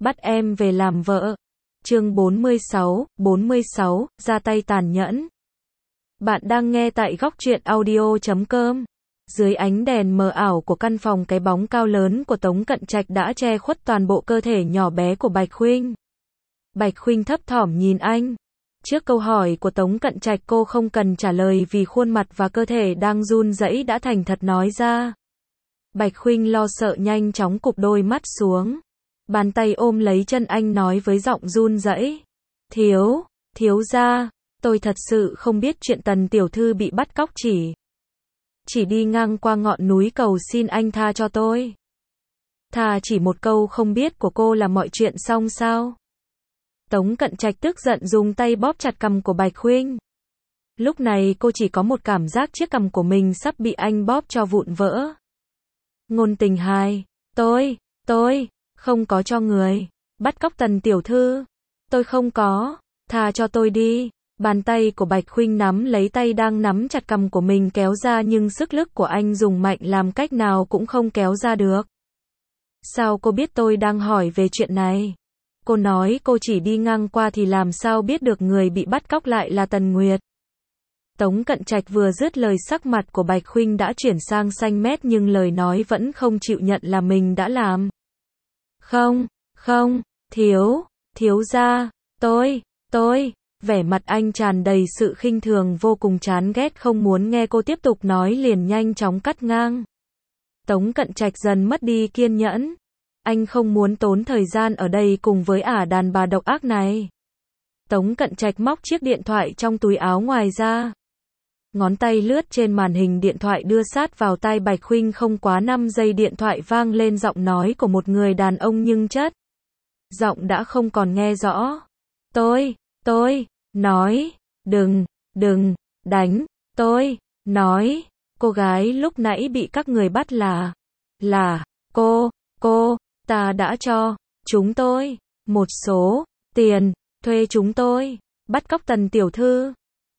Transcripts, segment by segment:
Bắt em về làm vợ. Chương 46, ra tay tàn nhẫn. Bạn đang nghe tại góc truyện audio.com. Dưới ánh đèn mờ ảo của căn phòng, cái bóng cao lớn của Tống Cận Trạch đã che khuất toàn bộ cơ thể nhỏ bé của Bạch Khuynh. Bạch Khuynh thấp thỏm nhìn anh. Trước câu hỏi của Tống Cận Trạch, cô không cần trả lời vì khuôn mặt và cơ thể đang run rẩy đã thành thật nói ra. Bạch Khuynh lo sợ nhanh chóng cụp đôi mắt xuống. Bàn tay ôm lấy chân anh nói với giọng run rẩy. Thiếu gia, tôi thật sự không biết chuyện Tần tiểu thư bị bắt cóc, chỉ đi ngang qua ngọn núi cầu xin anh tha cho tôi. Thà chỉ một câu không biết của cô là mọi chuyện xong sao? Tống Cận Trạch tức giận dùng tay bóp chặt cằm của Bạch Khuynh. Lúc này cô chỉ có một cảm giác chiếc cằm của mình sắp bị anh bóp cho vụn vỡ. Ngôn Tình Hai, tôi không có cho người bắt cóc Tần tiểu thư. Tôi không có, tha cho tôi đi. Bàn tay của Bạch Khuynh nắm lấy tay đang nắm chặt cằm của mình kéo ra, nhưng sức lực của anh dùng mạnh làm cách nào cũng không kéo ra được. Sao cô biết tôi đang hỏi về chuyện này? Cô nói cô chỉ đi ngang qua thì làm sao biết được người bị bắt cóc lại là Tần Nguyệt? Tống Cận Trạch vừa dứt lời, sắc mặt của Bạch Khuynh đã chuyển sang xanh mét, nhưng lời nói vẫn không chịu nhận là mình đã làm. Không, thiếu gia, tôi. Vẻ mặt anh tràn đầy sự khinh thường, vô cùng chán ghét, không muốn nghe cô tiếp tục nói liền nhanh chóng cắt ngang. Tống Cận Trạch dần mất đi kiên nhẫn. Anh không muốn tốn thời gian ở đây cùng với đàn bà độc ác này. Tống Cận Trạch móc chiếc điện thoại trong túi áo ngoài ra. Ngón tay lướt trên màn hình điện thoại đưa sát vào tai Bạch Khuynh, không quá 5 giây điện thoại vang lên giọng nói của một người đàn ông nhưng chất giọng đã không còn nghe rõ. Tôi nói, đừng đánh, tôi nói, cô gái lúc nãy bị các người bắt là cô ta đã cho chúng tôi một số tiền, thuê chúng tôi bắt cóc Tần tiểu thư.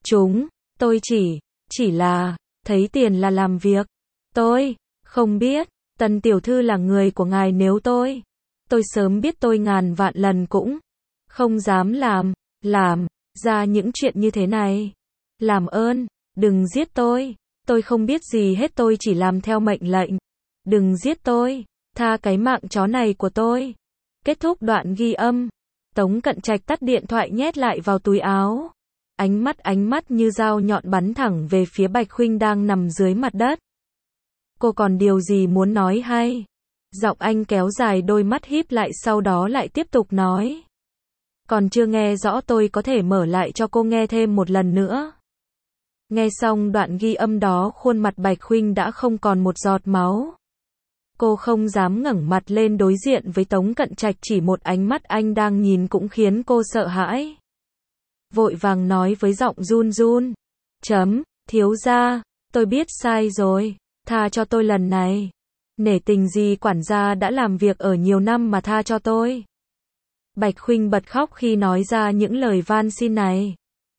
Tôi chỉ là thấy tiền là làm việc. Tôi không biết Tần tiểu thư là người của ngài, nếu tôi sớm biết tôi ngàn vạn lần cũng không dám làm ra những chuyện như thế này. Làm ơn, đừng giết tôi không biết gì hết, tôi chỉ làm theo mệnh lệnh. Đừng giết tôi, tha cái mạng chó này của tôi. Kết thúc đoạn ghi âm, Tống Cận Trạch tắt điện thoại nhét lại vào túi áo. Ánh mắt như dao nhọn bắn thẳng về phía Bạch Khuynh đang nằm dưới mặt đất. Cô còn điều gì muốn nói hay? Giọng anh kéo dài, đôi mắt híp lại, sau đó lại tiếp tục nói. Còn chưa nghe rõ, tôi có thể mở lại cho cô nghe thêm một lần nữa. Nghe xong đoạn ghi âm đó, khuôn mặt Bạch Khuynh đã không còn một giọt máu. Cô không dám ngẩng mặt lên đối diện với Tống Cận Trạch, chỉ một ánh mắt anh đang nhìn cũng khiến cô sợ hãi. Vội vàng nói với giọng run. Thiếu gia, tôi biết sai rồi, tha cho tôi lần này. Nể tình gì quản gia đã làm việc ở nhiều năm mà tha cho tôi. Bạch Khuynh bật khóc khi nói ra những lời van xin này.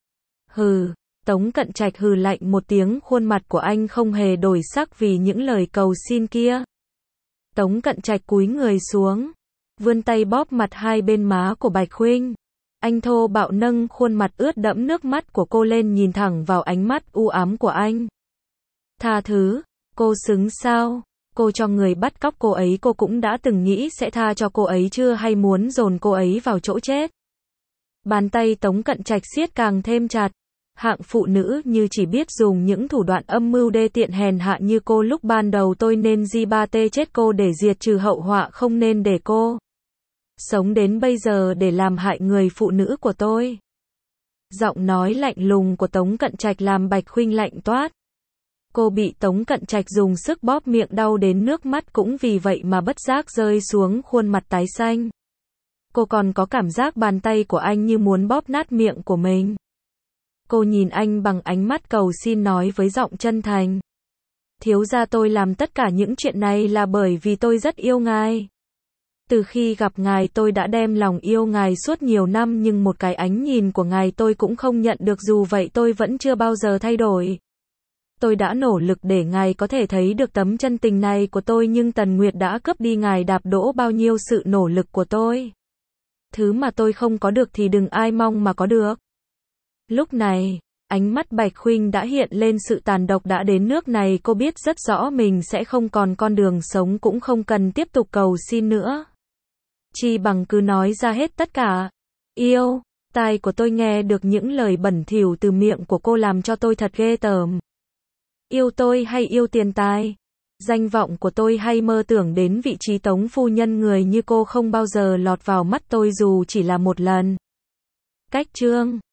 Hừ, Tống Cận Trạch hừ lạnh một tiếng, khuôn mặt của anh không hề đổi sắc vì những lời cầu xin kia. Tống Cận Trạch cúi người xuống, vươn tay bóp mặt hai bên má của Bạch Khuynh. Anh thô bạo nâng khuôn mặt ướt đẫm nước mắt của cô lên, nhìn thẳng vào ánh mắt u ám của anh. Tha thứ, cô xứng sao? Cô cho người bắt cóc cô ấy, cô cũng đã từng nghĩ sẽ tha cho cô ấy chưa, hay muốn dồn cô ấy vào chỗ chết? Bàn tay Tống Cận Trạch siết càng thêm chặt. Hạng phụ nữ như chỉ biết dùng những thủ đoạn âm mưu đê tiện hèn hạ như cô, lúc ban đầu tôi nên G3T chết cô để diệt trừ hậu họa, không nên để cô sống đến bây giờ để làm hại người phụ nữ của tôi. Giọng nói lạnh lùng của Tống Cận Trạch làm Bạch Khuynh lạnh toát. Cô bị Tống Cận Trạch dùng sức bóp miệng, đau đến nước mắt cũng vì vậy mà bất giác rơi xuống, khuôn mặt tái xanh. Cô còn có cảm giác bàn tay của anh như muốn bóp nát miệng của mình. Cô nhìn anh bằng ánh mắt cầu xin, nói với giọng chân thành. Thiếu gia, tôi làm tất cả những chuyện này là bởi vì tôi rất yêu ngài. Từ khi gặp ngài tôi đã đem lòng yêu ngài suốt nhiều năm, nhưng một cái ánh nhìn của ngài tôi cũng không nhận được, dù vậy tôi vẫn chưa bao giờ thay đổi. Tôi đã nỗ lực để ngài có thể thấy được tấm chân tình này của tôi, nhưng Tần Nguyệt đã cướp đi, ngài đạp đổ bao nhiêu sự nỗ lực của tôi. Thứ mà tôi không có được thì đừng ai mong mà có được. Lúc này, ánh mắt Bạch Khuynh đã hiện lên sự tàn độc, đã đến nước này cô biết rất rõ mình sẽ không còn con đường sống, cũng không cần tiếp tục cầu xin nữa. Chi bằng cứ nói ra hết tất cả. Yêu, tai của tôi nghe được những lời bẩn thỉu từ miệng của cô làm cho tôi thật ghê tởm. Yêu tôi hay yêu tiền tài? Danh vọng của tôi hay mơ tưởng đến vị trí tống phu nhân, người như cô không bao giờ lọt vào mắt tôi dù chỉ là một lần. Cách chương